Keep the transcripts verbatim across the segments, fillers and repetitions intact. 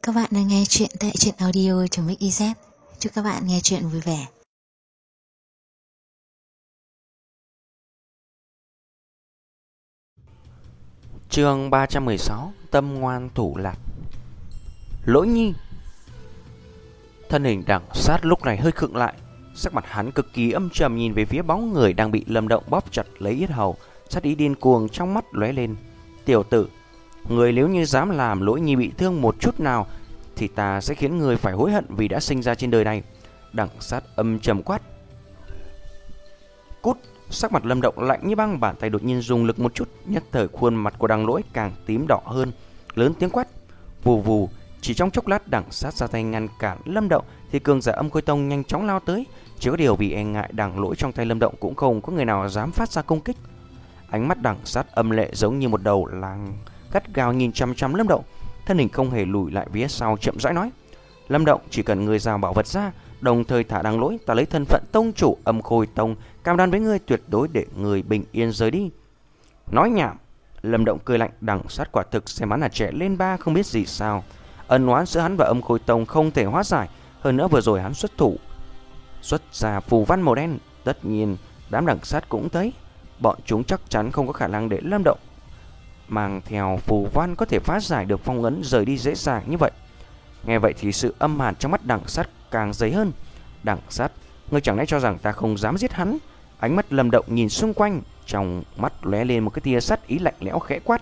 Các bạn đang nghe chuyện tại truyện audio.mixyz. Chúc các bạn nghe chuyện vui vẻ. Chương ba trăm mười sáu. Tâm ngoan thủ lạc. Lỗi Nhi. Thân hình đằng sát lúc này hơi khựng lại, sắc mặt hắn cực kỳ âm trầm nhìn về phía bóng người đang bị Lâm Động bóp chặt lấy yết hầu, sát ý điên cuồng trong mắt lóe lên. Tiểu tử, người nếu như dám làm Lỗi Nhi bị thương một chút nào thì ta sẽ khiến người phải hối hận vì đã sinh ra trên đời này. Đằng sát âm trầm quát. Cút. Sắc mặt Lâm Động lạnh như băng, bàn tay đột nhiên dùng lực một chút, nhất thời khuôn mặt của Đằng Lỗi càng tím đỏ hơn, lớn tiếng quát. Vù vù. Chỉ trong chốc lát, Đằng sát ra tay ngăn cản Lâm Động thì cường giả Âm Khôi Tông nhanh chóng lao tới. Chỉ có điều vì e ngại Đằng Lỗi trong tay Lâm Động cũng không có người nào dám phát ra công kích. Ánh mắt Đằng sát âm lệ giống như một đầu lang gắt gao nhìn chăm chăm Lâm Động, thân hình không hề lùi lại phía sau, chậm rãi nói. Lâm Động, chỉ cần người giao bảo vật ra, đồng thời thả Đằng Lỗi, ta lấy thân phận tông chủ Âm Khôi Tông cam đoan với ngươi tuyệt đối để người bình yên rời đi. Nói nhảm. Lâm Động cười lạnh. Đằng sát quả thực xem hắn là trẻ lên ba không biết gì sao. Ân oán giữa hắn và Âm Khôi Tông không thể hóa giải. Hơn nữa vừa rồi hắn xuất thủ xuất ra phù văn màu đen, tất nhiên đám đằng sát cũng thấy. Bọn chúng chắc chắn không có khả năng để Lâm Động mang theo phù văn có thể phá giải được phong ấn rời đi dễ dàng như vậy. Nghe vậy thì sự âm hàn trong mắt đằng sát càng dày hơn. Đằng sát, ngươi chẳng lẽ cho rằng ta không dám giết hắn? Ánh mắt Lâm Động nhìn xung quanh, trong mắt lóe lên một cái tia sát ý lạnh lẽo, khẽ quát.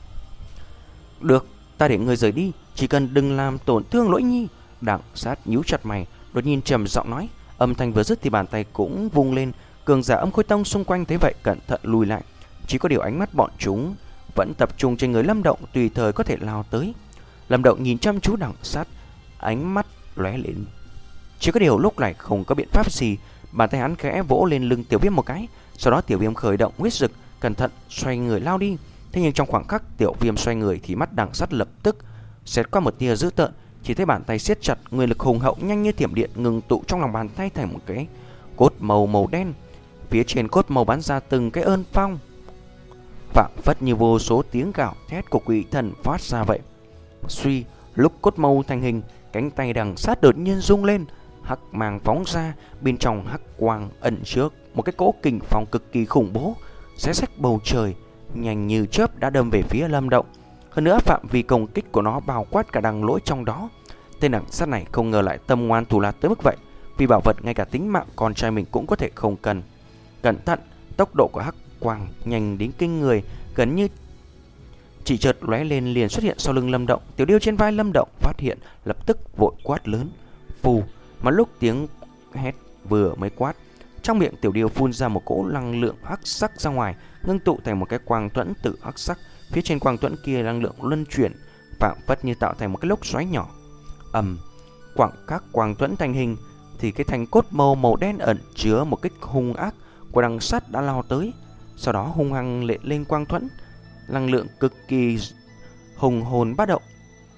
Được, ta để ngươi rời đi, chỉ cần đừng làm tổn thương Lỗi Nhi. Đằng sát nhíu chặt mày, đột nhiên trầm giọng nói. Âm thanh vừa dứt thì bàn tay cũng vung lên. Cường giả Âm Khôi Tông xung quanh thấy vậy cẩn thận lùi lại. Chỉ có điều ánh mắt bọn chúng vẫn tập trung trên người Lâm Động, tùy thời có thể lao tới. Lâm Động nhìn chăm chú đằng sát, ánh mắt lóe lên. Chỉ có điều lúc này không có biện pháp gì. Bàn tay hắn khẽ vỗ lên lưng Tiểu Viêm một cái. Sau đó Tiểu Viêm khởi động huyết dực, cẩn thận xoay người lao đi. Thế nhưng trong khoảng khắc Tiểu Viêm xoay người thì mắt đằng sát lập tức xẹt qua một tia dữ tợn. Chỉ thấy bàn tay siết chặt, nguyên lực hùng hậu nhanh như thiểm điện ngừng tụ trong lòng bàn tay thành một cái cốt màu màu đen. Phía trên cốt màu bắn ra từng cái ơn phong, phảng phất như vô số tiếng gào thét của quỷ thần phát ra vậy. Suy, lúc cốt màu thành hình, cánh tay đằng sát đột nhiên rung lên, hắc mang phóng ra, bên trong hắc quang ẩn chứa một cái cỗ kình phong cực kỳ khủng bố, xé rách bầu trời, nhanh như chớp đã đâm về phía Lâm Động. Hơn nữa phạm vi công kích của nó bao quát cả Đằng Lỗi trong đó. Tên đằng sát này không ngờ lại tâm ngoan thủ lạt tới mức vậy. Vì bảo vật ngay cả tính mạng con trai mình cũng có thể không cần. Cẩn thận, tốc độ của hắc quang nhanh đến kinh người, gần như chỉ chợt lóe lên liền xuất hiện sau lưng Lâm Động. Tiểu Điêu trên vai Lâm Động phát hiện, lập tức vội quát lớn. Phù, mà lúc tiếng hét vừa mới quát, trong miệng Tiểu Điêu phun ra một cỗ năng lượng hắc sắc ra ngoài, ngưng tụ thành một cái quang thuẫn tự hắc sắc. Phía trên quang thuẫn kia năng lượng luân chuyển, phảng phất như tạo thành một cái lốc xoáy nhỏ. Ầm, quảng các quang thuẫn thành hình thì cái thanh cốt màu màu đen ẩn chứa một kích hung ác của đằng sát đã lao tới. Sau đó hung hăng lệ lên quang thuẫn, năng lượng cực kỳ hùng hồn bát động,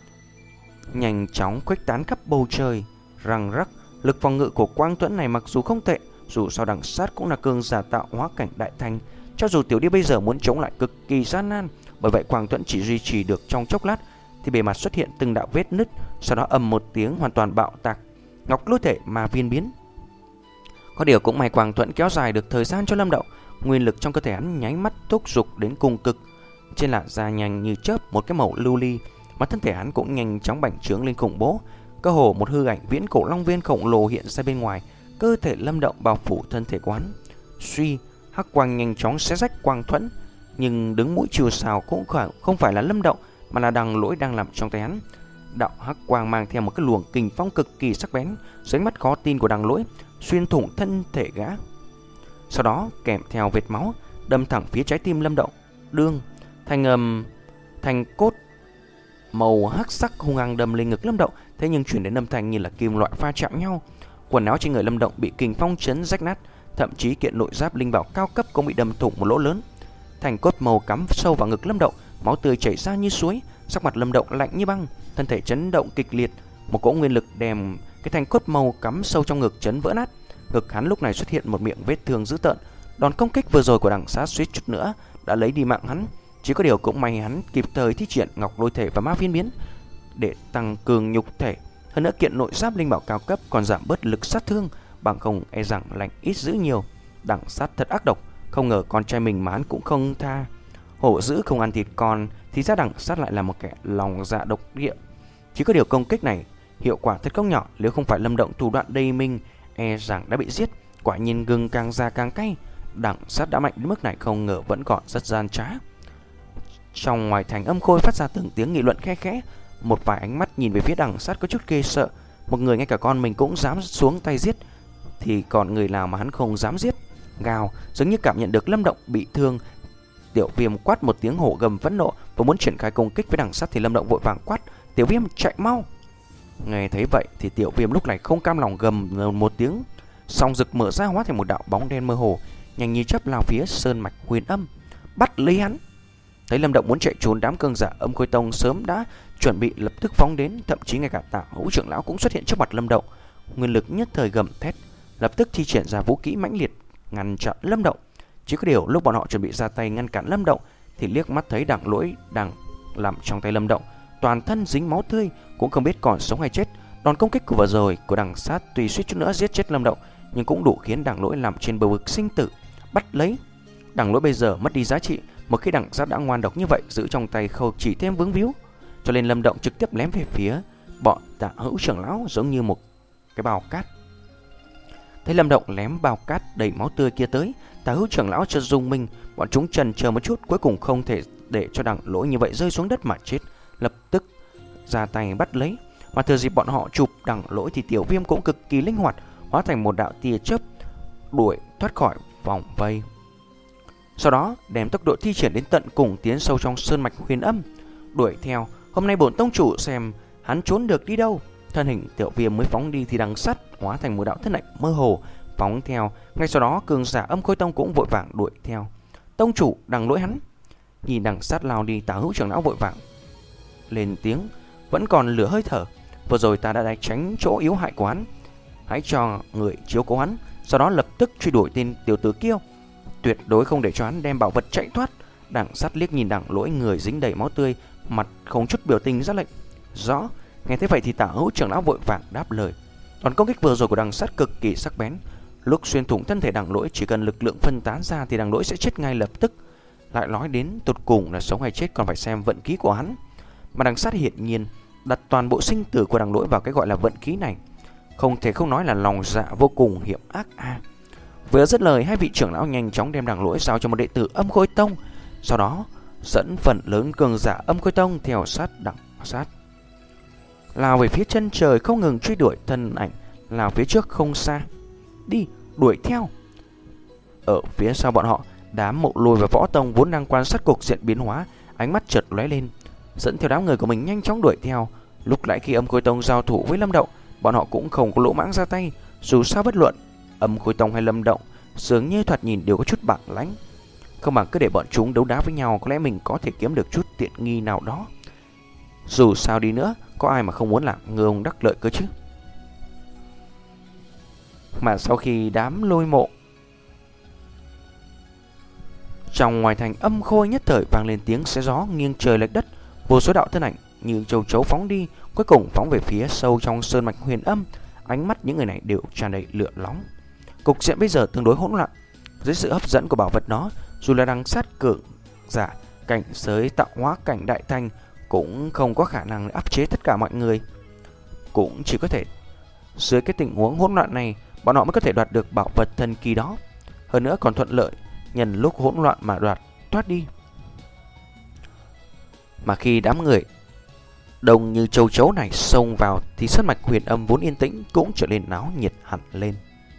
nhanh chóng khuếch tán khắp bầu trời. Răng rắc, lực phòng ngự của quang thuẫn này mặc dù không tệ, dù sao đằng sát cũng là cường giả tạo hóa cảnh đại thành, cho dù Tiểu Điêu bây giờ muốn chống lại cực kỳ gian nan. Bởi vậy quang thuẫn chỉ duy trì được trong chốc lát thì bề mặt xuất hiện từng đạo vết nứt, sau đó ầm một tiếng hoàn toàn bạo tạc, ngọc lôi thể mà viên biến. Có điều cũng may quang thuẫn kéo dài được thời gian cho Lâm Động, nguyên lực trong cơ thể hắn nháy mắt thúc giục đến cùng cực. Trên làn da nhanh như chớp một cái màu lưu ly, mà thân thể hắn cũng nhanh chóng bành trướng lên khủng bố, cơ hồ một hư ảnh viễn cổ long viên khổng lồ hiện ra bên ngoài cơ thể Lâm Động, bao phủ thân thể của hắn. Suy, hắc quang nhanh chóng xé rách quang thuẫn, nhưng đứng mũi chịu sào cũng không phải là Lâm Động, mà là Đằng Lỗi đang nằm trong tay hắn. Đạo hắc quang mang theo một cái luồng kình phong cực kỳ sắc bén, dưới ánh mắt khó tin của Đằng Lỗi xuyên thủng thân thể gã, sau đó kèm theo vệt máu đâm thẳng phía trái tim Lâm Động. Đương, thành âm thành cốt màu hắc sắc hung hăng đâm lên ngực Lâm Động, thế nhưng chuyển đến âm thanh như là kim loại va chạm nhau. Quần áo trên người Lâm Động bị kình phong chấn rách nát, thậm chí kiện nội giáp linh bảo cao cấp cũng bị đâm thủng một lỗ lớn. Thành cốt màu cắm sâu vào ngực Lâm Động, máu tươi chảy ra như suối. Sắc mặt Lâm Động lạnh như băng, thân thể chấn động kịch liệt, một cỗ nguyên lực đem cái thành cốt màu cắm sâu trong ngực chấn vỡ nát. Ngực hắn lúc này xuất hiện một miệng vết thương dữ tợn. Đòn công kích vừa rồi của đằng sát suýt chút nữa đã lấy đi mạng hắn. Chỉ có điều cũng may hắn kịp thời thi triển ngọc lôi thể và ma viên biến, để tăng cường nhục thể. Hơn nữa kiện nội giáp linh bảo cao cấp còn giảm bớt lực sát thương, bằng không e rằng lành ít dữ nhiều. Đẳng sát thật ác độc, không ngờ con trai mình mà hắn cũng không tha. Hổ dữ không ăn thịt con, thì ra đẳng sát lại là một kẻ lòng dạ độc địa. Chỉ có điều công kích này hiệu quả thật không nhỏ, nếu không phải Lâm Động thủ đoạn đầy mình, e rằng đã bị giết. Quả nhiên gừng càng già càng cay, đẳng sát đã mạnh đến mức này không ngờ vẫn còn rất gian trá. Trong ngoài thành Âm Khôi phát ra từng tiếng nghị luận khe khẽ, một vài ánh mắt nhìn về phía đẳng sát có chút ghê sợ. Một người ngay cả con mình cũng dám xuống tay giết, thì còn người nào mà hắn không dám giết. Gào, dường như cảm nhận được Lâm Động bị thương, Tiểu Viêm quát một tiếng hổ gầm phẫn nộ và muốn triển khai công kích với đẳng sát, thì Lâm Động vội vàng quát: Tiểu Viêm chạy mau! Nghe thấy vậy thì Tiểu Viêm lúc này không cam lòng gầm một tiếng, song rực mở ra hóa thành một đạo bóng đen mơ hồ, nhanh như chớp lao phía sơn mạch Huyền Âm, bắt lấy hắn. Thấy Lâm Động muốn chạy trốn, đám cường giả Âm Khôi Tông sớm đã chuẩn bị lập tức phóng đến, thậm chí ngay cả Tạ Hữu trưởng lão cũng xuất hiện trước mặt Lâm Động, nguyên lực nhất thời gầm thét, lập tức thi triển ra vũ kỹ mãnh liệt ngăn chặn Lâm Động. Chỉ có điều lúc bọn họ chuẩn bị ra tay ngăn cản Lâm Động thì liếc mắt thấy Đặng Lỗi đang làm trong tay Lâm Động, toàn thân dính máu tươi, cũng không biết còn sống hay chết. Đòn công kích của vừa rồi của đằng sát tuy suýt chút nữa giết chết Lâm Động, nhưng cũng đủ khiến Đặng Lỗi làm trên bờ vực sinh tử. Bắt lấy! Đặng Lỗi bây giờ mất đi giá trị, một khi đằng sát đã ngoan độc như vậy, giữ trong tay không chỉ thêm vướng víu, cho nên Lâm Động trực tiếp ném về phía bọn Tạ Hữu trưởng lão giống như một cái bao cát. Thấy Lâm Động ném bao cát đầy máu tươi kia tới, Tạ Hữu trưởng lão chợt rung mình, bọn chúng chần chờ một chút, cuối cùng không thể để cho Đặng Lỗi như vậy rơi xuống đất mà chết, lập tức ra tay bắt lấy. Mà thừa dịp bọn họ chụp Đặng Lỗi thì Tiểu Viêm cũng cực kỳ linh hoạt, hóa thành một đạo tia chớp đuổi thoát khỏi vòng vây. Sau đó đem tốc độ thi triển đến tận cùng, tiến sâu trong sơn mạch Huyền Âm, đuổi theo. Hôm nay bổn tông chủ xem hắn trốn được đi đâu. Thân hình Tiểu Viêm mới phóng đi thì đằng sắt hóa thành một đạo thân ảnh mơ hồ phóng theo. Ngay sau đó cường giả Âm Khôi Tông cũng vội vàng đuổi theo. Tông chủ, Đặng Lỗi hắn! Nhìn đằng sắt lao đi, Tạ Hữu trưởng lão vội vàng lên tiếng, vẫn còn lửa hơi thở. Vừa rồi ta đã đánh tránh chỗ yếu hại của hắn, hãy cho người chiếu cố hắn, sau đó lập tức truy đuổi tên tiểu tử kia, tuyệt đối không để cho hắn đem bảo vật chạy thoát. Đằng sắt liếc nhìn Đặng Lỗi người dính đầy máu tươi, mặt không chút biểu tình ra lệnh. Rõ. Nghe thế vậy thì Tạ Hữu trưởng lão vội vàng đáp lời. Đòn công kích vừa rồi của đằng sắt cực kỳ sắc bén, lúc xuyên thủng thân thể Đặng Lỗi, chỉ cần lực lượng phân tán ra thì Đặng Lỗi sẽ chết ngay lập tức. Lại nói đến tột cùng là sống hay chết còn phải xem vận khí của hắn, mà đằng sắt hiển nhiên đặt toàn bộ sinh tử của Đặng Lỗi vào cái gọi là vận khí này, không thể không nói là lòng dạ vô cùng hiểm ác a. À. Vừa dứt lời, hai vị trưởng lão nhanh chóng đem Đặng Lỗi giao cho một đệ tử Âm Khôi Tông, sau đó dẫn phần lớn cường giả Âm Khôi Tông theo sát đằng sát, lao về phía chân trời, không ngừng truy đuổi thân ảnh lao phía trước không xa. Đi, đuổi theo! Ở phía sau bọn họ, đám Mộ Lôi và Võ Tông vốn đang quan sát cục diện biến hóa, ánh mắt chợt lóe lên, dẫn theo đám người của mình nhanh chóng đuổi theo. Lúc nãy khi Âm Khôi Tông giao thủ với Lâm Động, bọn họ cũng không có lỗ mãng ra tay. Dù sao bất luận Âm Khôi Tông hay Lâm Động, dường như thoạt nhìn đều có chút bản lãnh, không bằng cứ để bọn chúng đấu đá với nhau, có lẽ mình có thể kiếm được chút tiện nghi nào đó. Dù sao đi nữa, có ai mà không muốn làm ngư ông đắc lợi cơ chứ. Mà sau khi đám Lôi Mộ trong ngoài thành Âm Khôi nhất thời vang lên tiếng xé gió nghiêng trời lệch đất, vô số đạo thân ảnh như châu chấu phóng đi, cuối cùng phóng về phía sâu trong sơn mạch Huyền Âm. Ánh mắt những người này đều tràn đầy lửa nóng. Cục diện bây giờ tương đối hỗn loạn. Dưới sự hấp dẫn của bảo vật đó, dù là đằng sát cường giả cảnh giới tạo hóa cảnh đại thành cũng không có khả năng áp chế tất cả mọi người. Cũng chỉ có thể dưới cái tình huống hỗn loạn này, bọn họ mới có thể đoạt được bảo vật thần kỳ đó. Hơn nữa còn thuận lợi nhân lúc hỗn loạn mà đoạt thoát đi. Mà khi đám người đông như châu chấu này xông vào thì sơn mạch Huyền Âm vốn yên tĩnh cũng trở nên náo nhiệt hẳn lên.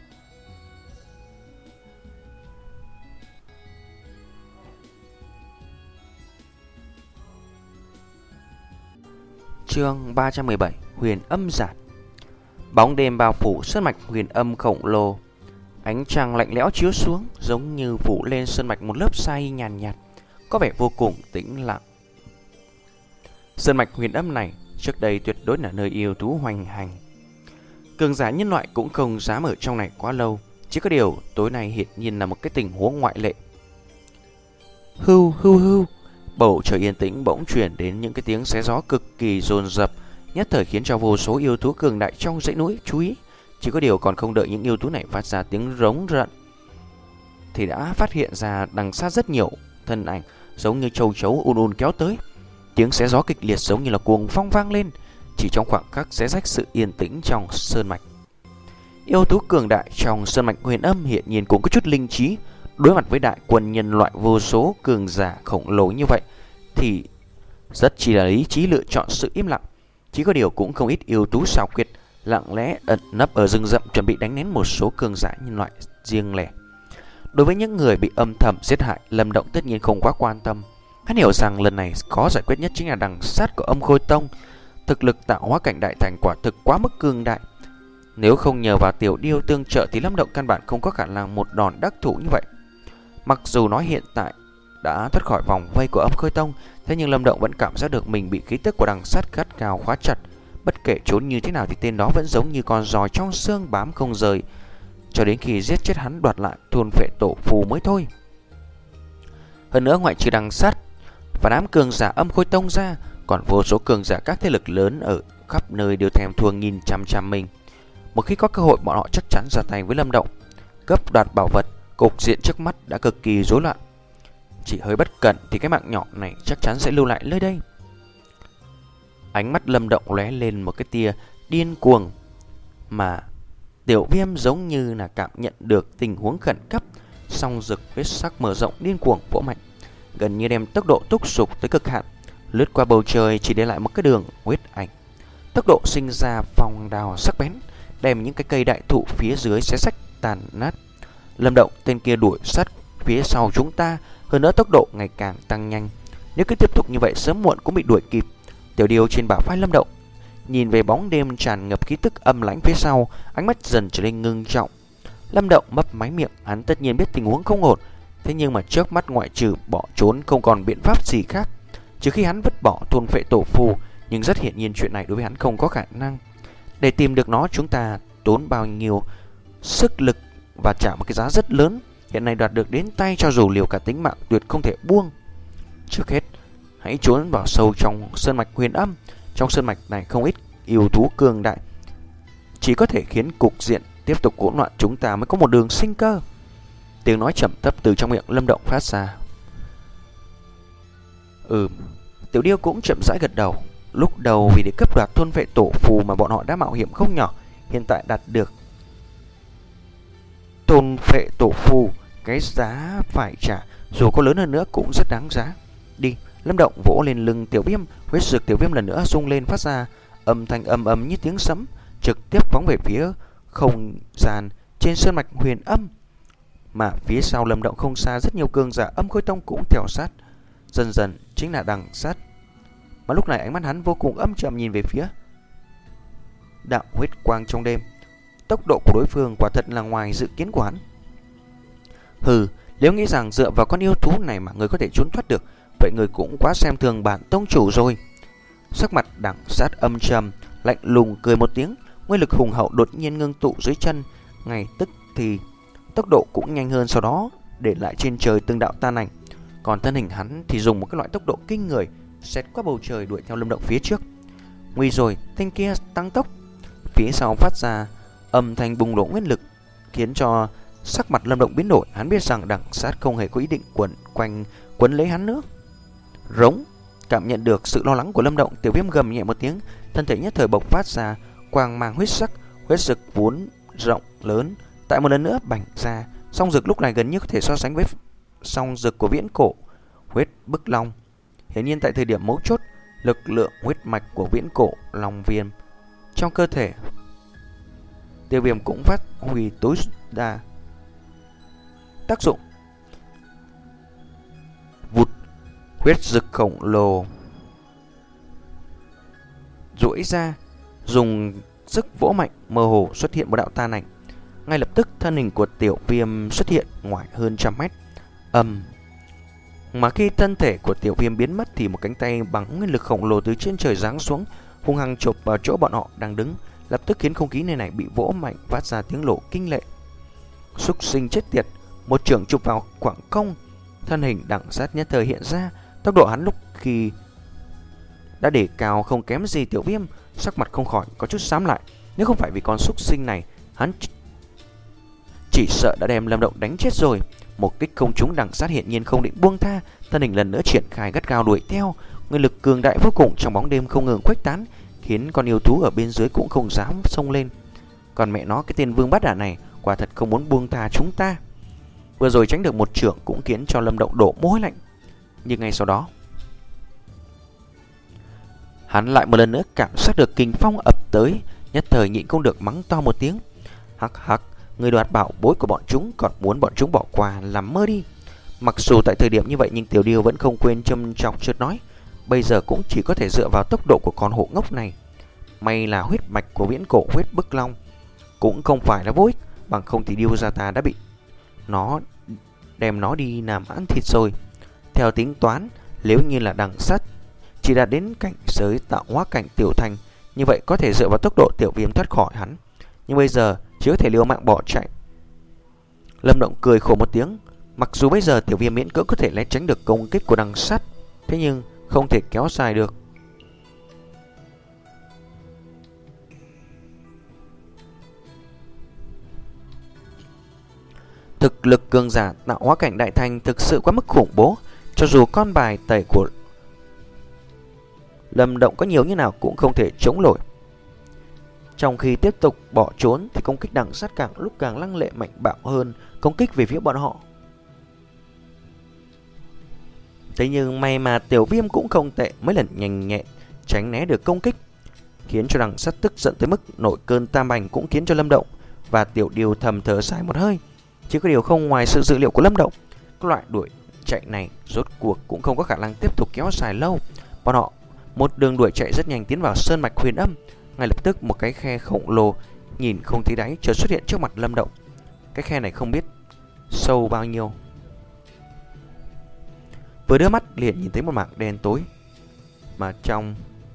Chương ba trăm mười bảy, Huyền Âm Giản. Bóng đêm bao phủ sơn mạch Huyền Âm khổng lồ, ánh trăng lạnh lẽo chiếu xuống, giống như phủ lên sơn mạch một lớp say nhàn nhạt, có vẻ vô cùng tĩnh lặng. Sơn mạch Huyền Âm này trước đây tuyệt đối là nơi yêu thú hoành hành, cường giả nhân loại cũng không dám ở trong này quá lâu. Chỉ có điều tối nay hiển nhiên là một cái tình huống ngoại lệ. Hưu hưu hưu, bầu trời yên tĩnh bỗng chuyển đến những cái tiếng xé gió cực kỳ dồn dập, nhất thời khiến cho vô số yêu thú cường đại trong dãy núi chú ý. Chỉ có điều còn không đợi những yêu thú này phát ra tiếng rống rợn thì đã phát hiện ra đằng xa rất nhiều thân ảnh giống như châu chấu ùn ùn kéo tới. Tiếng xé gió kịch liệt giống như là cuồng phong vang lên, chỉ trong khoảng khắc xé rách sự yên tĩnh trong sơn mạch. Yêu thú cường đại trong sơn mạch Huyền Âm hiện nhiên cũng có chút linh trí. Đối mặt với đại quân nhân loại vô số cường giả khổng lồ như vậy thì rất chỉ là lý trí lựa chọn sự im lặng. Chỉ có điều cũng không ít yêu thú xảo quyệt lặng lẽ ẩn nấp ở rừng rậm chuẩn bị đánh nén một số cường giả nhân loại riêng lẻ. Đối với những người bị âm thầm giết hại, Lâm Động tất nhiên không quá quan tâm. Hắn hiểu rằng lần này khó giải quyết nhất chính là đằng sát của Âm Khôi Tông. Thực lực tạo hóa cảnh đại thành quả thực quá mức cường đại. Nếu không nhờ vào Tiểu Điêu tương trợ thì Lâm Động căn bản không có khả năng một đòn đắc thủ như vậy. Mặc dù nói hiện tại đã thoát khỏi vòng vây của Âm Khôi Tông, thế nhưng Lâm Động vẫn cảm giác được mình bị khí tức của đằng sát gắt gao khóa chặt. Bất kể trốn như thế nào thì tên đó vẫn giống như con giòi trong xương bám không rời, cho đến khi giết chết hắn đoạt lại thôn phệ tổ phù mới thôi. Hơn nữa, ngoại trừ đằng sát và đám cường giả Âm Khôi Tông ra, còn vô số cường giả các thế lực lớn ở khắp nơi đều thèm thuồng nhìn chằm chằm mình. Một khi có cơ hội, bọn họ chắc chắn ra tay với Lâm Động, cướp đoạt bảo vật. Cục diện trước mắt đã cực kỳ rối loạn, chỉ hơi bất cẩn thì cái mạng nhỏ này chắc chắn sẽ lưu lại nơi đây. Ánh mắt Lâm Động lóe lên một cái tia điên cuồng, mà Tiểu Viêm giống như là cảm nhận được tình huống khẩn cấp, song rực huyết sắc mở rộng điên cuồng vỗ mạnh, gần như đem tốc độ thúc sục tới cực hạn, lướt qua bầu trời chỉ để lại một cái đường huyết ảnh. Tốc độ sinh ra vòng đào sắc bén, đem những cái cây đại thụ phía dưới xé rách tàn nát. Lâm Động, tên kia đuổi sát phía sau chúng ta, hơn nữa tốc độ ngày càng tăng nhanh. Nếu cứ tiếp tục như vậy sớm muộn cũng bị đuổi kịp. Tiểu Điêu trên bả vai Lâm Động nhìn về bóng đêm tràn ngập khí tức âm lãnh phía sau, ánh mắt dần trở nên ngưng trọng. Lâm Động mấp máy miệng, hắn tất nhiên biết tình huống không ổn, thế nhưng mà trước mắt ngoại trừ bỏ trốn không còn biện pháp gì khác, trừ khi hắn vứt bỏ thôn phệ tổ phù, nhưng rất hiển nhiên chuyện này đối với hắn không có khả năng. Để tìm được nó, chúng ta tốn bao nhiêu sức lực và trả một cái giá rất lớn. Hiện nay đoạt được đến tay, cho dù liều cả tính mạng tuyệt không thể buông. Trước hết, hãy trốn vào sâu trong sơn mạch Huyền Âm. Trong sơn mạch này không ít yêu thú cường đại, chỉ có thể khiến cục diện tiếp tục hỗn loạn, chúng ta mới có một đường sinh cơ. Tiếng nói trầm thấp từ trong miệng Lâm Động phát ra. Ừ, Tiểu Điêu cũng chậm rãi gật đầu. Lúc đầu vì để cướp đoạt thôn vệ tổ phù mà bọn họ đã mạo hiểm không nhỏ, hiện tại đạt được thôn vệ tổ phù, cái giá phải trả dù có lớn hơn nữa cũng rất đáng giá. Đi. Lâm Động vỗ lên lưng Tiểu Viêm, huyết dược Tiểu Viêm lần nữa rung lên phát ra âm thanh ầm ầm như tiếng sấm, trực tiếp phóng về phía không gian trên sơn mạch Huyền Âm. Mà phía sau Lâm Động không xa, rất nhiều cường giả Âm Khôi Tông cũng theo sát, dần dần chính là đằng sát. Mà lúc này ánh mắt hắn vô cùng âm trầm nhìn về phía đạo huyết quang trong đêm. Tốc độ của đối phương quả thật là ngoài dự kiến của hắn. Hừ, nếu nghĩ rằng dựa vào con yêu thú này mà người có thể trốn thoát được, vậy người cũng quá xem thường bản tông chủ rồi. Sắc mặt đằng sát âm trầm, lạnh lùng cười một tiếng, nguyên lực hùng hậu đột nhiên ngưng tụ dưới chân, ngay tức thì tốc độ cũng nhanh hơn, sau đó để lại trên trời từng đạo tan ảnh. Còn thân hình hắn thì dùng một cái loại tốc độ kinh người, xẹt qua bầu trời đuổi theo Lâm Động phía trước. Nguy rồi, thanh kia tăng tốc. Phía sau phát ra âm thanh bùng nổ nguyên lực, khiến cho sắc mặt Lâm Động biến đổi. Hắn biết rằng đằng sát không hề có ý định quẩn quanh quấn lấy hắn nữa. Rống. Cảm nhận được sự lo lắng của Lâm Động, Tiểu Viêm gầm nhẹ một tiếng, thân thể nhất thời bộc phát ra quang mang huyết sắc, huyết dực vốn rộng lớn tại một lần nữa bành ra. Song dực lúc này gần như có thể so sánh với song dực của viễn cổ huyết bức long. Hiển nhiên tại thời điểm mấu chốt, lực lượng huyết mạch của viễn cổ long viêm trong cơ thể Tiêu Viêm cũng phát huy tối đa tác dụng. Vụt, huyết dực khổng lồ duỗi ra, dùng sức vỗ mạnh, mơ hồ xuất hiện một đạo tan ảnh. Ngay lập tức thân hình của Tiểu Viêm xuất hiện ngoài hơn trăm mét. Ầm. Mà khi thân thể của Tiểu Viêm biến mất thì một cánh tay bằng nguyên lực khổng lồ từ trên trời giáng xuống, hung hăng chộp vào chỗ bọn họ đang đứng, lập tức khiến không khí nơi này bị vỗ mạnh, phát ra tiếng nổ kinh lệ. Súc sinh chết tiệt, một chưởng chụp vào khoảng không. Thân hình đằng sát nhất thời hiện ra, tốc độ hắn lúc khi đã để cao không kém gì Tiểu Viêm, sắc mặt không khỏi có chút xám lại. Nếu không phải vì con súc sinh này, hắn chỉ sợ đã đem Lâm Động đánh chết rồi. Một kích không trúng đằng sát hiện nhiên không định buông tha, thân hình lần nữa triển khai gắt gao đuổi theo. Nguyên lực cường đại vô cùng trong bóng đêm không ngừng khuếch tán, khiến con yêu thú ở bên dưới cũng không dám xông lên. Còn mẹ nó, cái tên vương bát đản này quả thật không muốn buông tha chúng ta. Vừa rồi tránh được một chưởng cũng khiến cho Lâm Động đổ mồ hôi lạnh. Nhưng ngay sau đó, hắn lại một lần nữa cảm giác được kình phong ập tới, nhất thời nhịn không được mắng to một tiếng. Hắc hắc, người đoạt bảo bối của bọn chúng còn muốn bọn chúng bỏ qua làm mơ đi. Mặc dù tại thời điểm như vậy nhưng Tiểu Điêu vẫn không quên châm chọc chợt nói, bây giờ cũng chỉ có thể dựa vào tốc độ của con hộ ngốc này. May là huyết mạch của viễn cổ huyết bức long cũng không phải là vô ích, bằng không thì Điêu gia ta đã bị nó đem nó đi làm ăn thịt rồi. Theo tính toán, nếu như là đằng sắt chỉ đạt đến cảnh giới tạo hóa cảnh tiểu thành, như vậy có thể dựa vào tốc độ Tiểu Viêm thoát khỏi hắn. Nhưng bây giờ chỉ có thể liều mạng bỏ chạy. Lâm Động cười khổ một tiếng. Mặc dù bây giờ Tiểu Viêm miễn cưỡng có thể né tránh được công kích của đằng sắt, thế nhưng không thể kéo dài được. Thực lực cường giả tạo hóa cảnh đại thành thực sự quá mức khủng bố. Cho dù con bài tẩy của Lâm Động có nhiều như nào cũng không thể chống nổi. Trong khi tiếp tục bỏ trốn thì công kích đằng sắt càng lúc càng lăng lệ mạnh bạo hơn, công kích về phía bọn họ. Thế nhưng may mà Tiểu Viêm cũng không tệ, mấy lần nhanh nhẹn tránh né được công kích, khiến cho đằng sắt tức giận tới mức nổi cơn tam bành, cũng khiến cho Lâm Động và Tiểu Điêu thầm thở dài một hơi. Chỉ có điều không ngoài sự dự liệu của Lâm Động, các loại đuổi chạy này rốt cuộc cũng không có khả năng tiếp tục kéo dài lâu. Bọn họ một đường đuổi chạy rất nhanh tiến vào sơn mạch huyền âm. Ngay lập tức một cái khe khổng lồ nhìn không thấy đáy chợt xuất hiện trước mặt Lâm Động. Cái khe này không biết sâu bao nhiêu, vừa đưa mắt liền nhìn thấy một mảng đen tối, mà trong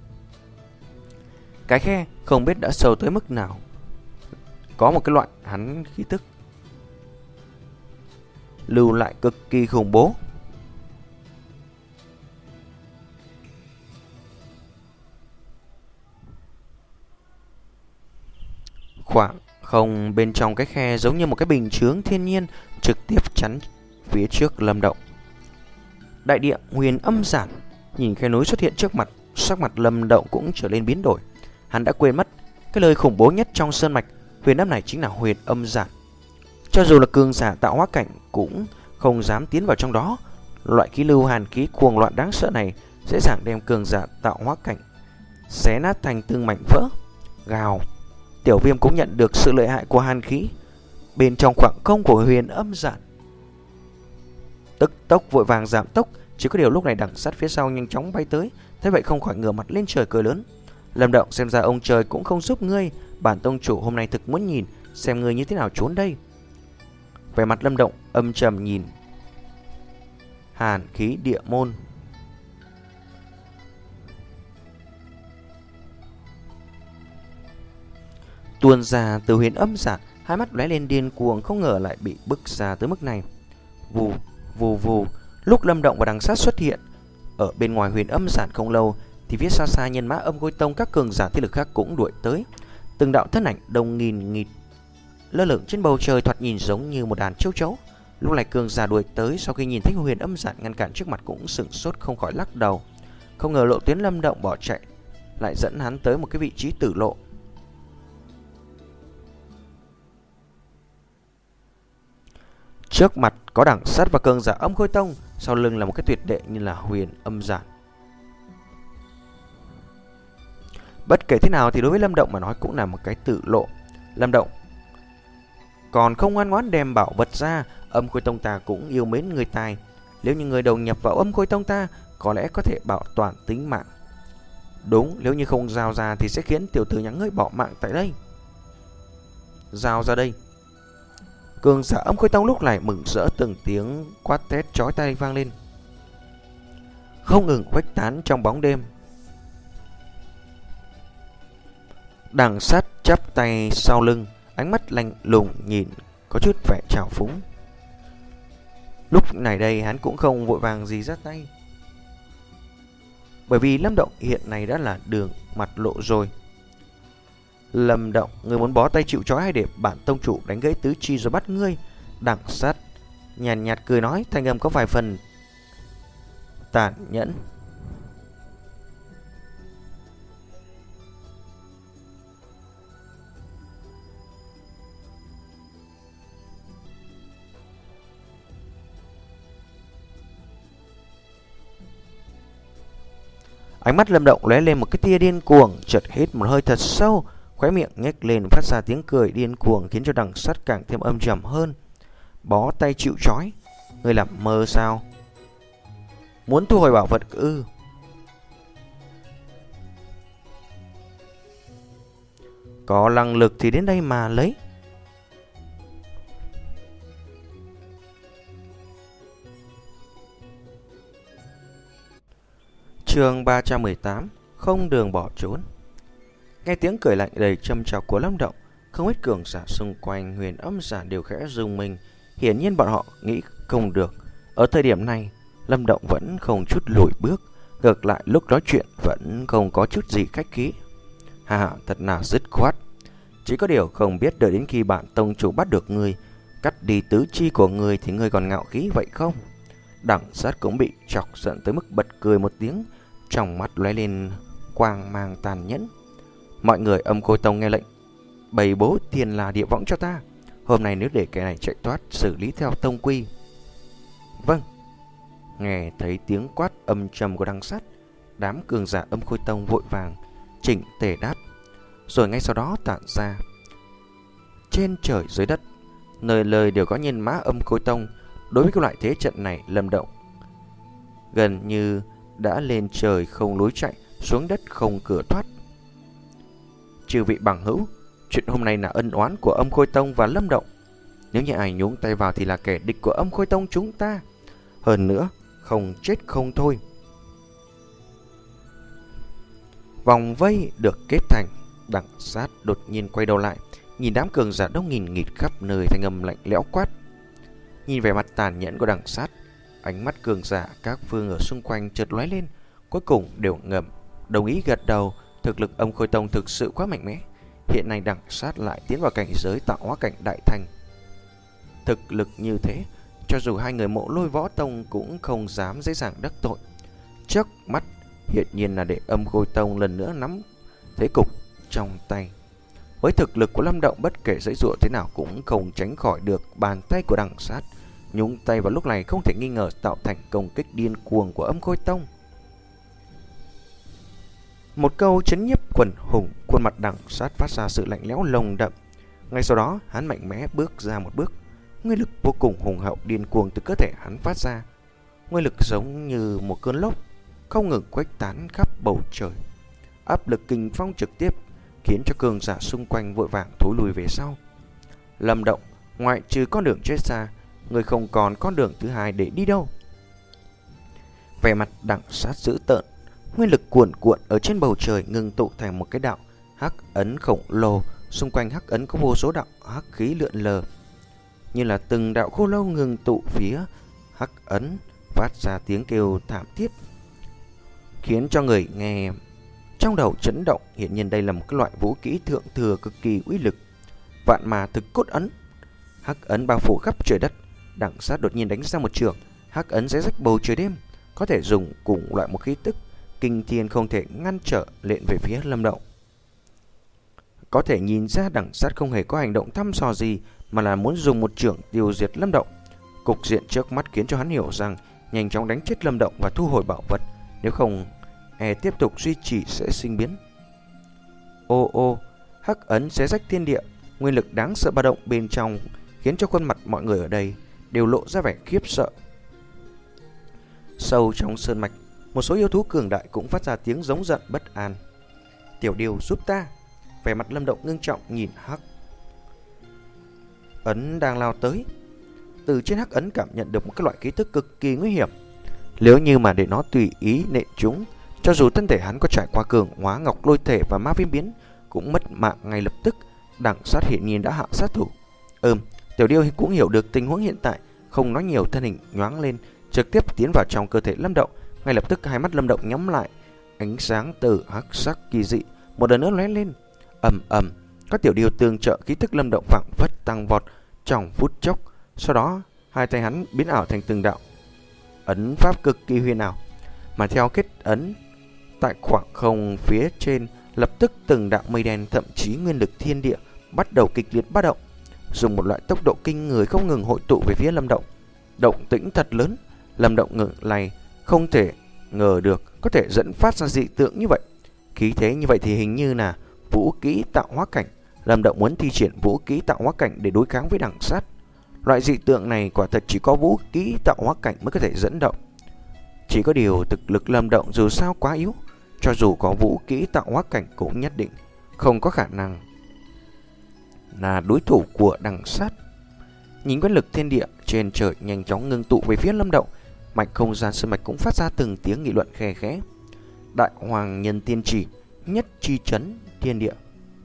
cái khe không biết đã sâu tới mức nào. Có một cái loại hắn khí tức lưu lại cực kỳ khủng bố. Khoảng không bên trong cái khe giống như một cái bình chướng thiên nhiên trực tiếp chắn phía trước Lâm Động. Đại địa huyền âm giản. Nhìn khe núi xuất hiện trước mặt, sắc mặt Lâm Động cũng trở lên biến đổi. Hắn đã quên mất cái lời khủng bố nhất trong sơn mạch huyền âm này chính là huyền âm giản. Cho dù là cường giả tạo hóa cảnh cũng không dám tiến vào trong đó. Loại khí lưu hàn khí cuồng loạn đáng sợ này dễ dàng đem cường giả tạo hóa cảnh xé nát thành từng mảnh vỡ. Gào. Tiểu Viêm cũng nhận được sự lợi hại của hàn khí bên trong khoảng không của huyền âm giản, tức tốc vội vàng giảm tốc. Chỉ có điều lúc này đằng sát phía sau nhanh chóng bay tới, thế vậy không khỏi ngửa mặt lên trời cười lớn. Lâm Động, xem ra ông trời cũng không giúp ngươi, bản tông chủ hôm nay thực muốn nhìn xem ngươi như thế nào trốn đây. Vẻ mặt Lâm Động âm trầm nhìn hàn khí địa môn. Tuôn ra từ huyền âm giản, hai mắt lóe lên điên cuồng, không ngờ lại bị bức ra tới mức này. Vù vù vù. Lúc Lâm Động và đằng sát xuất hiện ở bên ngoài huyền âm giản không lâu thì phía xa xa nhân mã Âm Khôi Tông các cường giả thế lực khác cũng đuổi tới. Từng đạo thân ảnh đông nghìn nghịt lơ lửng trên bầu trời, thoạt nhìn giống như một đàn châu chấu. Lúc này cường giả đuổi tới sau khi nhìn thấy huyền âm giản ngăn cản trước mặt cũng sửng sốt, không khỏi lắc đầu. Không ngờ lộ tuyến Lâm Động bỏ chạy lại dẫn hắn tới một cái vị trí tử lộ. Trước mặt có đằng sát và cường giả Âm Khôi Tông, sau lưng là một cái tuyệt đệ như là huyền âm giản. Bất kể thế nào thì đối với Lâm Động mà nói cũng là một cái tử lộ. Lâm Động còn không ngoan ngoãn đem bảo vật ra, Âm Khôi Tông ta cũng yêu mến người tài. Nếu như người đầu nhập vào Âm Khôi Tông ta có lẽ có thể bảo toàn tính mạng. Đúng, nếu như không giao ra thì sẽ khiến tiểu tử nhà ngươi bỏ mạng tại đây. Giao ra đây. Cường giả Âm Khôi Tông lúc này mừng rỡ, từng tiếng quát thét chói tai vang lên, không ngừng khuếch tán trong bóng đêm. Đằng sát chắp tay sau lưng, ánh mắt lạnh lùng nhìn có chút vẻ trào phúng. Lúc này đây hắn cũng không vội vàng gì ra tay, bởi vì Lâm Động hiện nay đã là đường mặt lộ rồi. Lâm Động, ngươi muốn bó tay chịu trói hay để bản tông chủ đánh gãy tứ chi rồi bắt ngươi? Đằng Sát nhàn nhạt cười nói, thanh âm có vài phần tàn nhẫn. Ánh mắt Lâm Động lóe lên một cái tia điên cuồng, chợt hít một hơi thật sâu, khóe miệng nhếch lên phát ra tiếng cười điên cuồng khiến cho Đằng Sát càng thêm âm trầm hơn. Bó tay chịu trói, ngươi làm mơ sao? Muốn thu hồi bảo vật ư? Có năng lực thì đến đây mà lấy. Chương ba trăm mười tám, không đường bỏ trốn. Nghe tiếng cười lạnh đầy châm chọc của Lâm Động, không ít cường giả xung quanh Huyền Âm giả đều khẽ rung mình. Hiển nhiên bọn họ nghĩ không được. Ở thời điểm này, Lâm Động vẫn không chút lùi bước, ngược lại lúc nói chuyện vẫn không có chút gì khách khí. Hà hà, thật là dứt khoát. Chỉ có điều không biết đợi đến khi bạn tông chủ bắt được người, cắt đi tứ chi của người thì người còn ngạo khí vậy không? Đằng Sát cũng bị chọc giận tới mức bật cười một tiếng, trong mắt lóe lên quang mang tàn nhẫn. Mọi người Âm Khôi Tông nghe lệnh, bày bố thiên là địa võng cho ta. Hôm nay nếu để kẻ này chạy thoát, xử lý theo tông quy. Vâng. Nghe thấy tiếng quát âm trầm của Đằng Sát, đám cường giả Âm Khôi Tông vội vàng chỉnh tề đáp, rồi ngay sau đó tản ra. Trên trời dưới đất, nơi lời đều có nhân mã Âm Khôi Tông. Đối với cái loại thế trận này, Lâm Động gần như đã lên trời không lối chạy, xuống đất không cửa thoát. Chư vị bằng hữu, chuyện hôm nay là ân oán của Âm Khôi Tông và Lâm Động. Nếu như ai nhúng tay vào thì là kẻ địch của Âm Khôi Tông chúng ta. Hơn nữa, không chết không thôi. Vòng vây được kết thành. Đằng Sát đột nhiên quay đầu lại, nhìn đám cường giả đông nghìn nghịt khắp nơi, thanh âm lạnh lẽo quát. Nhìn vẻ mặt tàn nhẫn của Đằng Sát, ánh mắt cường giả các phương ở xung quanh chợt lóe lên, cuối cùng đều ngầm đồng ý gật đầu. Thực lực Âm Khôi Tông thực sự quá mạnh mẽ. Hiện nay Đằng Sát lại tiến vào cảnh giới tạo hóa cảnh đại thành. Thực lực như thế, cho dù hai người Mộ Lôi Võ Tông cũng không dám dễ dàng đắc tội. Trước mắt hiện nhiên là để Âm Khôi Tông lần nữa nắm thế cục trong tay. Với thực lực của Lâm Động, bất kể giãy giụa thế nào cũng không tránh khỏi được bàn tay của Đằng Sát. Nhúng tay vào lúc này không thể nghi ngờ tạo thành công kích điên cuồng của Âm Khôi Tông. Một câu chấn nhiếp quần hùng, khuôn mặt Đằng Sát phát ra sự lạnh lẽo lồng đậm. Ngay sau đó, hắn mạnh mẽ bước ra một bước. Nguyên lực vô cùng hùng hậu điên cuồng từ cơ thể hắn phát ra. Nguyên lực giống như một cơn lốc, không ngừng khuếch tán khắp bầu trời. Áp lực kình phong trực tiếp khiến cho cường giả xung quanh vội vàng thối lùi về sau. Lâm Động, ngoại trừ con đường chết ra, người không còn con đường thứ hai để đi đâu. Vẻ mặt Đằng Sát dữ tợn, nguyên lực cuồn cuộn ở trên bầu trời ngừng tụ thành một cái đạo hắc ấn khổng lồ. Xung quanh hắc ấn có vô số đạo hắc khí lượn lờ, như là từng đạo khô lâu ngừng tụ phía hắc ấn, phát ra tiếng kêu thảm thiết, khiến cho người nghe trong đầu chấn động. Hiện nhiên đây là một cái loại vũ khí thượng thừa cực kỳ uy lực, vạn mà thực cốt ấn. Hắc ấn bao phủ khắp trời đất. Đằng Sát đột nhiên đánh ra một trường, hắc ấn xé rách bầu trời đêm, có thể dùng cùng loại một khí tức kinh thiên không thể ngăn trở lện về phía Lâm Động. Có thể nhìn ra Đằng Sát không hề có hành động thăm dò gì, mà là muốn dùng một trường tiêu diệt Lâm Động. Cục diện trước mắt khiến cho hắn hiểu rằng nhanh chóng đánh chết Lâm Động và thu hồi bảo vật, nếu không e tiếp tục duy trì sẽ sinh biến. Ô ô, hắc ấn xé rách thiên địa, nguyên lực đáng sợ ba động bên trong khiến cho khuôn mặt mọi người ở đây đều lộ ra vẻ khiếp sợ. Sâu trong sơn mạch, một số yêu thú cường đại cũng phát ra tiếng giống giận bất an. Tiểu Điêu giúp ta. Vẻ mặt Lâm Động ngưng trọng nhìn hắc ấn đang lao tới. Từ trên hắc ấn cảm nhận được một cái loại khí tức cực kỳ nguy hiểm. Nếu như mà để nó tùy ý nện chúng, cho dù thân thể hắn có trải qua cường hóa ngọc lôi thể và ma viêm biến, cũng mất mạng ngay lập tức. Đằng Sát hiển nhiên đã hạ sát thủ. Ừm, Tiểu Điêu cũng hiểu được tình huống hiện tại, không nói nhiều, thân hình nhoáng lên, trực tiếp tiến vào trong cơ thể Lâm Động. Ngay lập tức hai mắt Lâm Động nhắm lại, ánh sáng từ hắc sắc kỳ dị một lần nữa lóe lên. Ầm ầm, Các tiểu điêu tương trợ, khí tức Lâm Động phảng phất tăng vọt trong phút chốc. Sau đó hai tay hắn biến ảo thành từng đạo ấn pháp cực kỳ huyền ảo, mà theo kết ấn tại khoảng không phía trên, lập tức từng đạo mây đen, thậm chí nguyên lực thiên địa bắt đầu kịch liệt ba động, dùng một loại tốc độ kinh người không ngừng hội tụ về phía Lâm Động. Động tĩnh thật lớn, Lâm Động ngừng này không thể ngờ được có thể dẫn phát ra dị tượng như vậy. Khí thế như vậy thì hình như là vũ kỹ tạo hóa cảnh. Lâm Động muốn thi triển vũ kỹ tạo hóa cảnh để đối kháng với đằng sát. Loại dị tượng này quả thật chỉ có vũ kỹ tạo hóa cảnh mới có thể dẫn động. Chỉ có điều thực lực Lâm Động dù sao quá yếu, cho dù có vũ kỹ tạo hóa cảnh cũng nhất định không có khả năng là đối thủ của đằng sát. Nhìn nguyên lực thiên địa trên trời nhanh chóng ngưng tụ về phía Lâm Động, mạch không gian sơn mạch cũng phát ra từng tiếng nghị luận khe khẽ. Đại hoàng nhân tiên chỉ, nhất chi chấn thiên địa.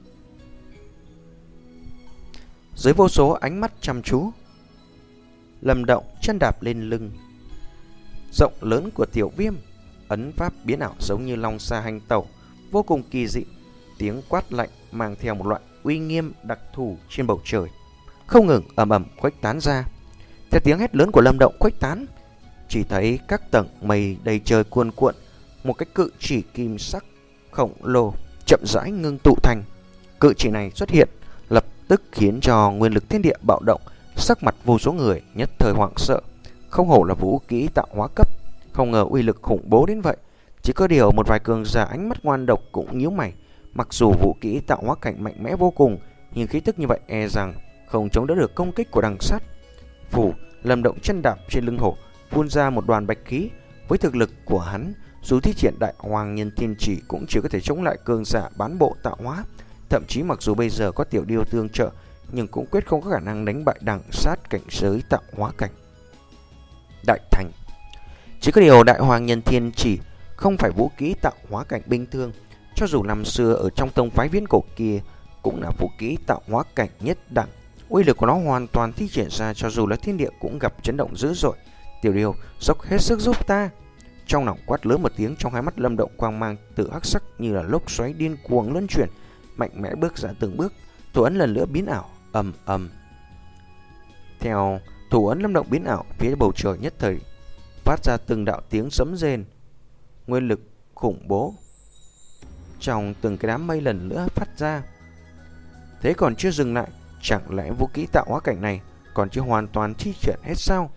Dưới vô số ánh mắt chăm chú, Lâm Động chân đạp lên lưng rộng lớn của Tiểu Viêm, ấn pháp biến ảo giống như long xa hành tẩu, vô cùng kỳ dị. Tiếng quát lạnh mang theo một loại uy nghiêm đặc thù trên bầu trời, không ngừng ầm ầm khuếch tán ra. Theo tiếng hét lớn của Lâm Động khuếch tán, chỉ thấy các tầng mây đầy trời cuồn cuộn, một cái cự chỉ kim sắc khổng lồ chậm rãi ngưng tụ thành. Cự chỉ này xuất hiện lập tức khiến cho nguyên lực thiên địa bạo động, sắc mặt vô số người nhất thời hoảng sợ. Không hổ là vũ kỹ tạo hóa cấp, không ngờ uy lực khủng bố đến vậy. Chỉ có điều một vài cường giả ánh mắt ngoan độc cũng nhíu mày. Mặc dù vũ kỹ tạo hóa cảnh mạnh mẽ vô cùng, nhưng khí tức như vậy e rằng không chống đỡ được công kích của đằng sát. Phủ, Lâm Động chân đạp trên lưng hổ, phun ra một đoàn bạch khí. Với thực lực của hắn, dù thi triển đại hoàng nhân thiên chỉ cũng chỉ có thể chống lại cường giả bán bộ tạo hóa. Thậm chí mặc dù bây giờ có tiểu điêu tương trợ, nhưng cũng quyết không có khả năng đánh bại đằng sát cảnh giới tạo hóa cảnh. Đại thành, chỉ có điều đại hoàng nhân thiên chỉ không phải vũ kỹ tạo hóa cảnh bình thường. Cho dù năm xưa ở trong tông phái viễn cổ kia cũng là vũ kỹ tạo hóa cảnh nhất đẳng, uy lực của nó hoàn toàn thi triển ra, cho dù là thiên địa cũng gặp chấn động dữ dội. Tiểu điêu, dốc hết sức giúp ta. Trong lòng quát lớn một tiếng, trong hai mắt Lâm Động quang mang tự hắc sắc như là lốc xoáy điên cuồng luân chuyển, mạnh mẽ bước ra từng bước. Thủ ấn lần nữa biến ảo, ầm ầm. Theo thủ ấn Lâm Động biến ảo, phía bầu trời nhất thời phát ra từng đạo tiếng sấm rền, nguyên lực khủng bố trong từng cái đám mây lần nữa phát ra. Thế còn chưa dừng lại, chẳng lẽ vũ kỹ tạo hóa cảnh này còn chưa hoàn toàn thi triển hết sao?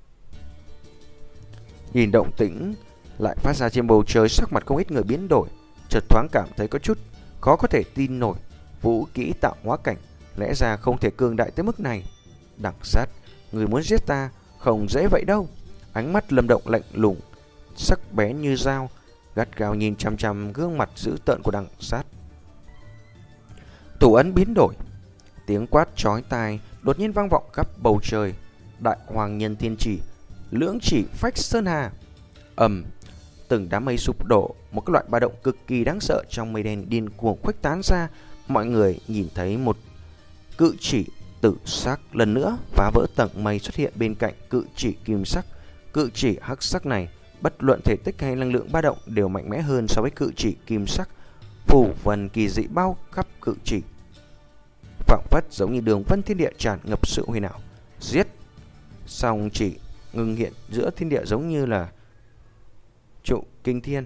Nhìn động tĩnh lại phát ra trên bầu trời, sắc mặt không ít người biến đổi, chợt thoáng cảm thấy có chút khó có thể tin nổi. Vũ kỹ tạo hóa cảnh lẽ ra không thể cường đại tới mức này. Đằng sát, người muốn giết ta không dễ vậy đâu. Ánh mắt Lâm Động lạnh lùng, sắc bén như dao, gắt gao nhìn chằm chằm gương mặt dữ tợn của đằng sát. Thủ ấn biến đổi, tiếng quát chói tai đột nhiên vang vọng khắp bầu trời. Đại hoàng nhân thiên chỉ, lưỡng chỉ phách sơn hà. Ầm, từng đám mây sụp đổ, một cái loại ba động cực kỳ đáng sợ trong mây đen điên cuồng khuếch tán ra. Mọi người nhìn thấy một cự chỉ tử sắc lần nữa phá vỡ tầng mây, xuất hiện bên cạnh cự chỉ kim sắc. Cự chỉ hắc sắc này, bất luận thể tích hay năng lượng ba động đều mạnh mẽ hơn so với cự chỉ kim sắc. Phủ vân kỳ dị bao khắp cự chỉ, phảng phất giống như đường vân thiên địa tràn ngập sự huyền ảo. Giết! Song chỉ ngừng hiện giữa thiên địa giống như là trụ kinh thiên.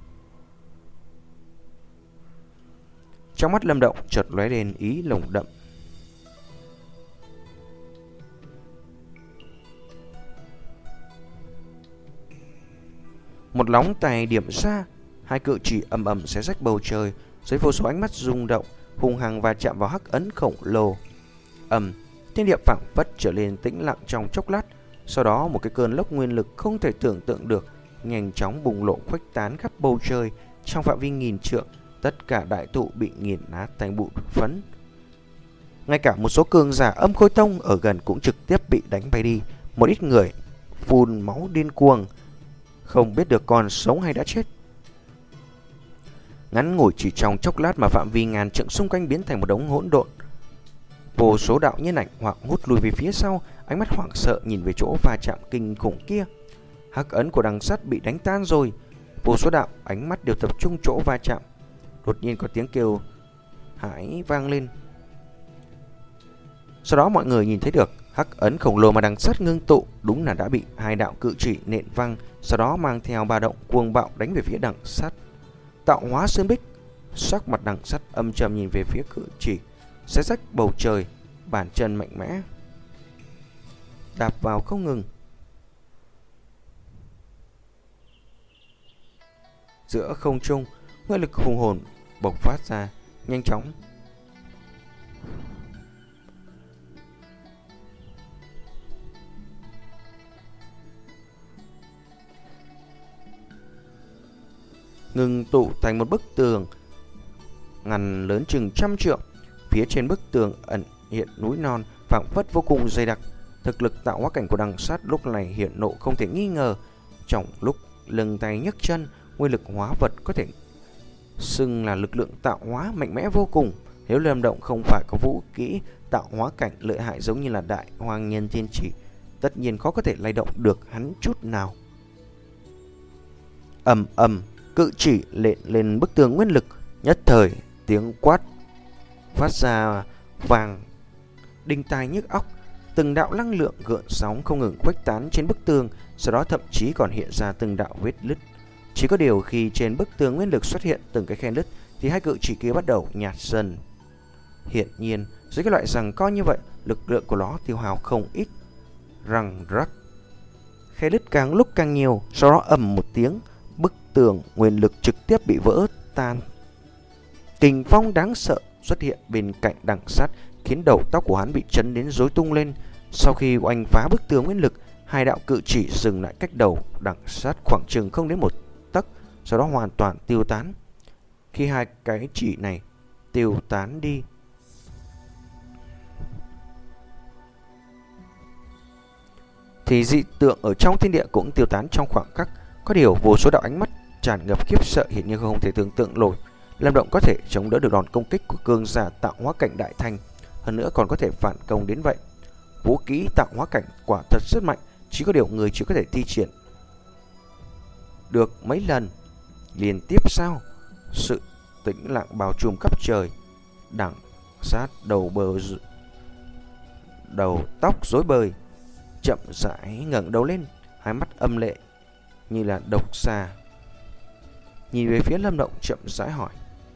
Trong mắt Lâm Động chợt lóe lên ý lồng đậm. Một lóng tay điểm ra, hai cự chỉ ầm ầm xé rách bầu trời, dưới vô số ánh mắt rung động, hung hăng và chạm vào hắc ấn khổng lồ. Ầm, thiên địa phảng phất trở nên tĩnh lặng trong chốc lát. Sau đó một cái cơn lốc nguyên lực không thể tưởng tượng được nhanh chóng bùng nổ khuếch tán khắp bầu trời. Trong phạm vi nghìn trượng, tất cả đại thụ bị nghiền nát thành bụi phấn. Ngay cả một số cường giả âm khôi tông ở gần cũng trực tiếp bị đánh bay đi. Một ít người phun máu điên cuồng, không biết được còn sống hay đã chết. Ngắn ngủi chỉ trong chốc lát mà phạm vi ngàn trượng xung quanh biến thành một đống hỗn độn. Vô số đạo nhân ảnh hoảng hốt lùi về phía sau, ánh mắt hoảng sợ nhìn về chỗ va chạm kinh khủng kia. Hắc ấn của đằng sắt bị đánh tan rồi. Vô số đạo ánh mắt đều tập trung chỗ va chạm. Đột nhiên có tiếng kêu hãi vang lên. Sau đó mọi người nhìn thấy được hắc ấn khổng lồ mà đằng sắt ngưng tụ đúng là đã bị hai đạo cự chỉ nện văng, sau đó mang theo ba động cuồng bạo đánh về phía đằng sắt. Tạo hóa sơn bích. Sắc mặt đằng sắt âm trầm nhìn về phía cự chỉ, xé rách bầu trời, bàn chân mạnh mẽ đạp vào không ngừng. Giữa không trung, nguyên lực hùng hồn bộc phát ra nhanh chóng. Ngừng tụ thành một bức tường ngăn lớn chừng trăm trượng. Phía trên bức tường ẩn hiện núi non phảng phất vô cùng dày đặc. Thực lực tạo hóa cảnh của đằng sát lúc này hiện nộ không thể nghi ngờ. Trong lúc lưng tay nhấc chân, nguyên lực hóa vật có thể xưng là lực lượng tạo hóa mạnh mẽ vô cùng. Nếu Lâm Động không phải có vũ kỹ tạo hóa cảnh lợi hại giống như là Đại Hoang Nhân Thiên Chỉ, tất nhiên khó có thể lay động được hắn chút nào. Ầm ầm, cự chỉ lện lên bức tường nguyên lực, nhất thời tiếng quát phát ra vàng đinh tai nhức óc. Từng đạo năng lượng gợn sóng không ngừng khuếch tán trên bức tường, sau đó thậm chí còn hiện ra từng đạo vết nứt. Chỉ có điều khi trên bức tường nguyên lực xuất hiện từng cái khe nứt thì hai cự chỉ kia bắt đầu nhạt dần. Hiển nhiên, dưới cái loại rằng co như vậy, lực lượng của nó tiêu hao không ít. Răng rắc, khe nứt càng lúc càng nhiều, sau đó ầm một tiếng, bức tường nguyên lực trực tiếp bị vỡ tan. Kình phong đáng sợ xuất hiện bên cạnh đằng sát, khiến đầu tóc của hắn bị chấn đến rối tung lên. Sau khi oanh phá bức tường nguyên lực, hai đạo cự chỉ dừng lại cách đầu đằng sát khoảng chừng không đến một tấc, sau đó hoàn toàn tiêu tán. Khi hai cái chỉ này tiêu tán đi, thì dị tượng ở trong thiên địa cũng tiêu tán trong khoảng khắc. Có điều vô số đạo ánh mắt tràn ngập khiếp sợ hiện như không thể tưởng tượng nổi. Lâm Động có thể chống đỡ được đòn công kích của cường giả tạo hóa cảnh đại thành, hơn nữa còn có thể phản công đến vậy. Vũ kỹ tạo hóa cảnh quả thật rất mạnh, chỉ có điều người chỉ có thể thi triển được mấy lần liên tiếp sao? Sự tĩnh lặng bao trùm khắp trời. Đằng sát đầu bờ đầu tóc rối bời, chậm rãi ngẩng đầu lên, hai mắt âm lệ như là độc xà, nhìn về phía Lâm Động chậm rãi hỏi: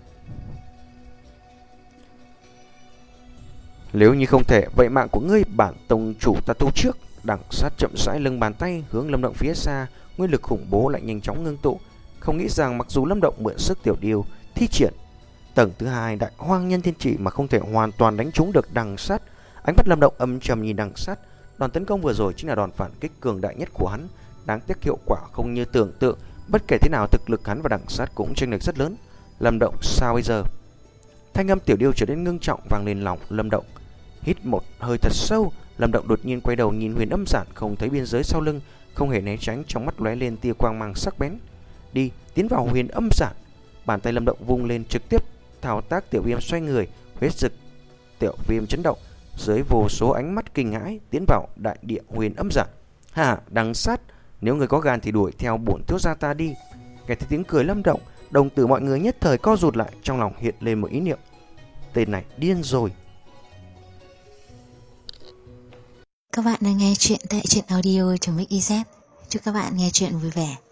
nếu như không thể, vậy mạng của ngươi bản tông chủ ta tu trước. Đằng sát chậm rãi lưng bàn tay hướng Lâm Động phía xa, nguyên lực khủng bố lại nhanh chóng ngưng tụ. Không nghĩ rằng mặc dù Lâm Động mượn sức tiểu điêu thi triển tầng thứ hai Đại Hoang Nhân Thiên Chỉ mà không thể hoàn toàn đánh trúng được đằng sát. Ánh mắt Lâm Động âm trầm nhìn đằng sát. Đòn tấn công vừa rồi chính là đòn phản kích cường đại nhất của hắn, đáng tiếc hiệu quả không như tưởng tượng. Bất kể thế nào, thực lực hắn và đằng sát cũng chênh lệch rất lớn. Lâm Động sao bây giờ? Thanh âm tiểu điêu trở nên ngưng trọng vang lên lòng Lâm Động. Hít một hơi thật sâu, Lâm Động đột nhiên quay đầu nhìn Huyền Âm Giản không thấy biên giới sau lưng, không hề né tránh, trong mắt lóe lên tia quang mang sắc bén. Đi, tiến vào Huyền Âm Giản. Bàn tay Lâm Động vung lên, trực tiếp thao tác tiểu viêm xoay người, huyết dực tiểu viêm chấn động. Dưới vô số ánh mắt kinh hãi, tiến vào đại địa Huyền Âm Giản. Hả, đằng sát, nếu người có gan thì đuổi theo bổn thiếu gia ta đi. Nghe thấy tiếng cười Lâm Động, đồng tử mọi người nhất thời co rụt lại, trong lòng hiện lên một ý niệm: tên này điên rồi. Các bạn đang nghe chuyện tại truyện audio chấm ích i zét. Chúc các bạn nghe chuyện vui vẻ.